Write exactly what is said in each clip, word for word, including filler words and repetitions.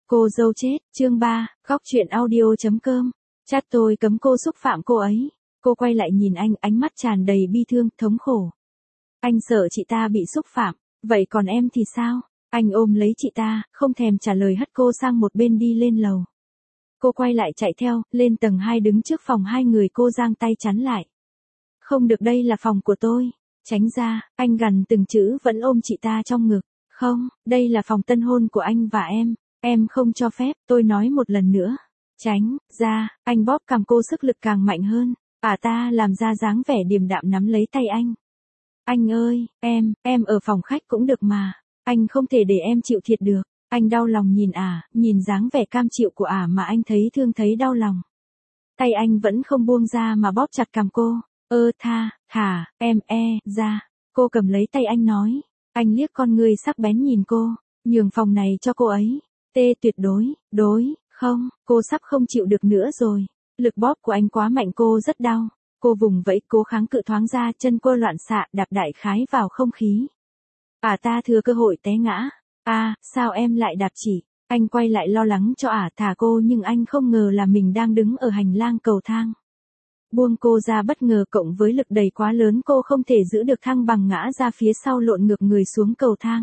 Cô dâu chết, chương ba, góc truyện audio.com. Chat tôi cấm cô xúc phạm cô ấy. Cô quay lại nhìn anh, ánh mắt tràn đầy bi thương, thống khổ. Anh sợ chị ta bị xúc phạm, vậy còn em thì sao? Anh ôm lấy chị ta, không thèm trả lời hất cô sang một bên đi lên lầu. Cô quay lại chạy theo, lên tầng hai đứng trước phòng hai người cô giang tay chắn lại. Không được, đây là phòng của tôi. Tránh ra, anh gằn từng chữ vẫn ôm chị ta trong ngực. Không, đây là phòng tân hôn của anh và em. Em không cho phép, tôi nói một lần nữa. Tránh ra, anh bóp cằm cô sức lực càng mạnh hơn. À ta làm ra dáng vẻ điềm đạm nắm lấy tay anh. Anh ơi, em, em ở phòng khách cũng được mà. Anh không thể để em chịu thiệt được. Anh đau lòng nhìn ả, nhìn dáng vẻ cam chịu của ả mà anh thấy thương thấy đau lòng. Tay anh vẫn không buông ra mà bóp chặt cằm cô. Ơ tha, thả, em e, ra. Cô cầm lấy tay anh nói. Anh liếc con ngươi sắc bén nhìn cô. Nhường phòng này cho cô ấy. Tê tuyệt đối, đối, không, cô sắp không chịu được nữa rồi. Lực bóp của anh quá mạnh, cô rất đau. Cô vùng vẫy cố kháng cự, thoáng ra chân cô loạn xạ đạp đại khái vào không khí. À ta thừa cơ hội té ngã. À, sao em lại đạp chỉ? Anh quay lại lo lắng cho ả thả cô, nhưng anh không ngờ là mình đang đứng ở hành lang cầu thang. Buông cô ra bất ngờ cộng với lực đẩy quá lớn, cô không thể giữ được thăng bằng, ngã ra phía sau lộn ngược người xuống cầu thang.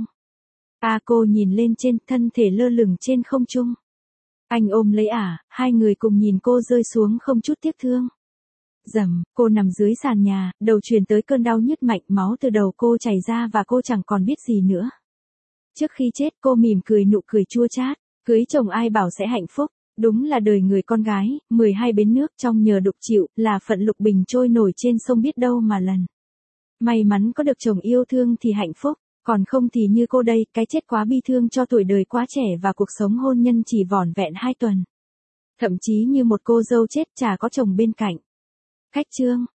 À cô nhìn lên trên, thân thể lơ lửng trên không trung. Anh ôm lấy ả, hai người cùng nhìn cô rơi xuống không chút tiếc thương. Dầm, cô nằm dưới sàn nhà, đầu truyền tới cơn đau nhức mạnh, máu từ đầu cô chảy ra và cô chẳng còn biết gì nữa. Trước khi chết cô mỉm cười, nụ cười chua chát. Cưới chồng ai bảo sẽ hạnh phúc, đúng là đời người con gái, mười hai bến nước trong nhờ đục chịu, là phận lục bình trôi nổi trên sông biết đâu mà lần. May mắn có được chồng yêu thương thì hạnh phúc, còn không thì như cô đây, cái chết quá bi thương cho tuổi đời quá trẻ và cuộc sống hôn nhân chỉ vỏn vẹn hai tuần. Thậm chí như một cô dâu chết chả có chồng bên cạnh. Khách chương.